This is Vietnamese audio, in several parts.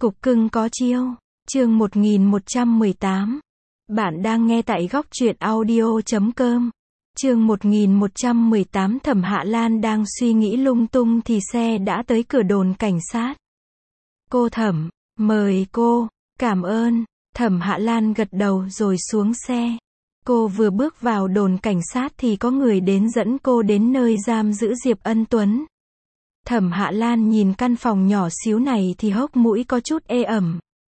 Cục cưng có chiêu. Chương 1118. Bạn đang nghe tại góc truyện audio.com. Chương 1118. Thẩm Hạ Lan đang suy nghĩ lung tung thì xe đã tới cửa đồn cảnh sát. Cô Thẩm, mời cô. Cảm ơn. Thẩm Hạ Lan gật đầu rồi xuống xe. Cô vừa bước vào đồn cảnh sát thì có người đến dẫn cô đến nơi giam giữ Diệp Ân Tuấn. Thẩm Hạ Lan nhìn căn phòng nhỏ xíu này thì hốc mũi có chút ê ẩm.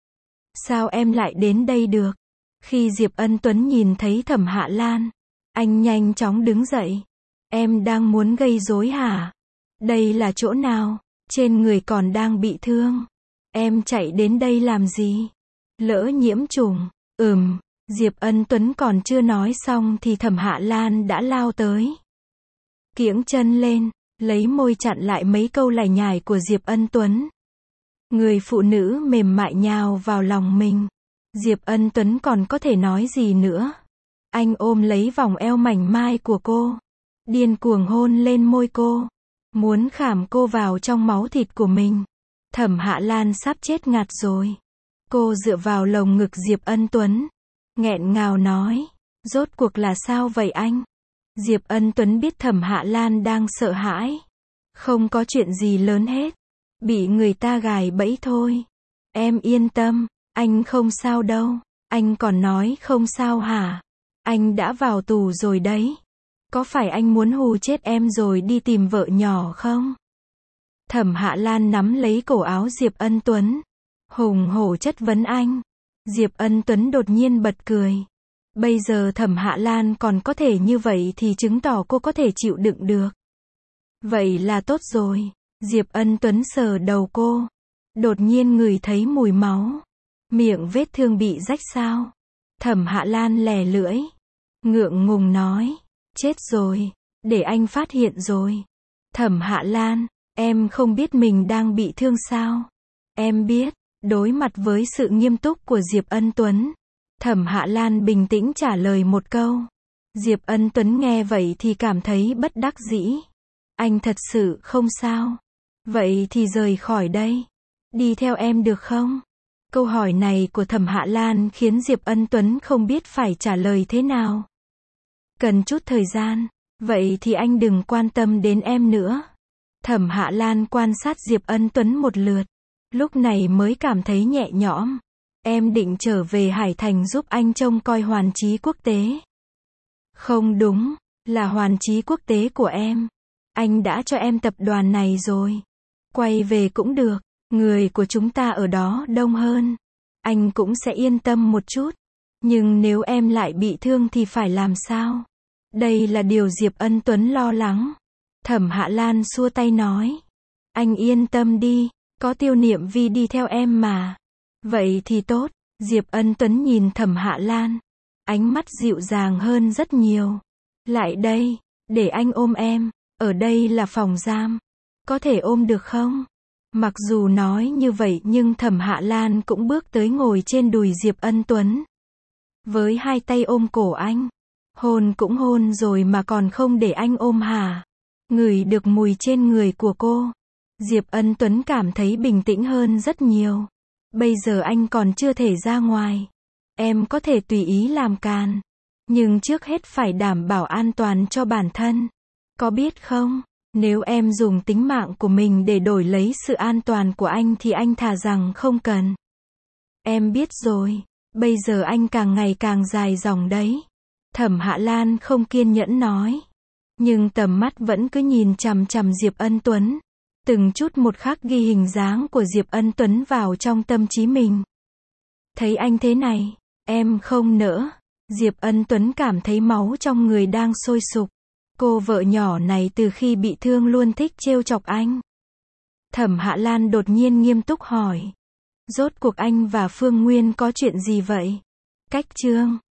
Sao em lại đến đây được? Khi Diệp Ân Tuấn nhìn thấy Thẩm Hạ Lan, anh nhanh chóng đứng dậy. Em đang muốn gây rối hả? Đây là chỗ nào? Trên người còn đang bị thương. Em chạy đến đây làm gì? Lỡ nhiễm trùng. Diệp Ân Tuấn còn chưa nói xong thì Thẩm Hạ Lan đã lao tới. Kiễng chân lên, lấy môi chặn lại mấy câu lải nhải của Diệp Ân Tuấn. Người phụ nữ mềm mại nhào vào lòng mình. Diệp Ân Tuấn còn có thể nói gì nữa. Anh ôm lấy vòng eo mảnh mai của cô, điên cuồng hôn lên môi cô, muốn khảm cô vào trong máu thịt của mình. Thẩm Hạ Lan sắp chết ngạt rồi. Cô dựa vào lồng ngực Diệp Ân Tuấn, nghẹn ngào nói, rốt cuộc là sao vậy anh? Diệp Ân Tuấn biết Thẩm Hạ Lan đang sợ hãi. Không có chuyện gì lớn hết. Bị người ta gài bẫy thôi. Em yên tâm, anh không sao đâu. Anh còn nói không sao hả? Anh đã vào tù rồi đấy. Có phải anh muốn hù chết em rồi đi tìm vợ nhỏ không? Thẩm Hạ Lan nắm lấy cổ áo Diệp Ân Tuấn, hùng hổ chất vấn anh. Diệp Ân Tuấn đột nhiên bật cười. Bây giờ Thẩm Hạ Lan còn có thể như vậy thì chứng tỏ cô có thể chịu đựng được. Vậy là tốt rồi. Diệp Ân Tuấn sờ đầu cô. Đột nhiên ngửi thấy mùi máu. Miệng vết thương bị rách sao? Thẩm Hạ Lan lè lưỡi, ngượng ngùng nói. Chết rồi. Để anh phát hiện rồi. Thẩm Hạ Lan, em không biết mình đang bị thương sao? Em biết. Đối mặt với sự nghiêm túc của Diệp Ân Tuấn, Thẩm Hạ Lan bình tĩnh trả lời một câu. Diệp Ân Tuấn nghe vậy thì cảm thấy bất đắc dĩ. Anh thật sự không sao. Vậy thì rời khỏi đây. Đi theo em được không? Câu hỏi này của Thẩm Hạ Lan khiến Diệp Ân Tuấn không biết phải trả lời thế nào. Cần chút thời gian. Vậy thì anh đừng quan tâm đến em nữa. Thẩm Hạ Lan quan sát Diệp Ân Tuấn một lượt. Lúc này mới cảm thấy nhẹ nhõm. Em định trở về Hải Thành giúp anh trông coi Hoàn Chí Quốc tế. Không đúng, là Hoàn Chí Quốc tế của em. Anh đã cho em tập đoàn này rồi. Quay về cũng được, người của chúng ta ở đó đông hơn. Anh cũng sẽ yên tâm một chút. Nhưng nếu em lại bị thương thì phải làm sao? Đây là điều Diệp Ân Tuấn lo lắng. Thẩm Hạ Lan xua tay nói. Anh yên tâm đi, có Tiêu Niệm Vi đi theo em mà. Vậy thì tốt. Diệp Ân Tuấn nhìn Thẩm Hạ Lan, ánh mắt dịu dàng hơn rất nhiều. Lại đây, để anh ôm em. Ở đây là phòng giam. Có thể ôm được không? Mặc dù nói như vậy nhưng Thẩm Hạ Lan cũng bước tới ngồi trên đùi Diệp Ân Tuấn. Với hai tay ôm cổ anh. Hôn cũng hôn rồi mà còn không để anh ôm hả? Ngửi được mùi trên người của cô. Diệp Ân Tuấn cảm thấy bình tĩnh hơn rất nhiều. Bây giờ anh còn chưa thể ra ngoài. Em có thể tùy ý làm càn. Nhưng trước hết phải đảm bảo an toàn cho bản thân. Có biết không? Nếu em dùng tính mạng của mình để đổi lấy sự an toàn của anh thì anh thà rằng không cần. Em biết rồi. Bây giờ anh càng ngày càng dài dòng đấy. Thẩm Hạ Lan không kiên nhẫn nói. Nhưng tầm mắt vẫn cứ nhìn chằm chằm Diệp Ân Tuấn. Từng chút một khắc ghi hình dáng của Diệp Ân Tuấn vào trong tâm trí mình. Thấy anh thế này, em không nỡ. Diệp Ân Tuấn cảm thấy máu trong người đang sôi sục. Cô vợ nhỏ này từ khi bị thương luôn thích trêu chọc anh. Thẩm Hạ Lan đột nhiên nghiêm túc hỏi. Rốt cuộc anh và Phương Nguyên có chuyện gì vậy? Cách Trương,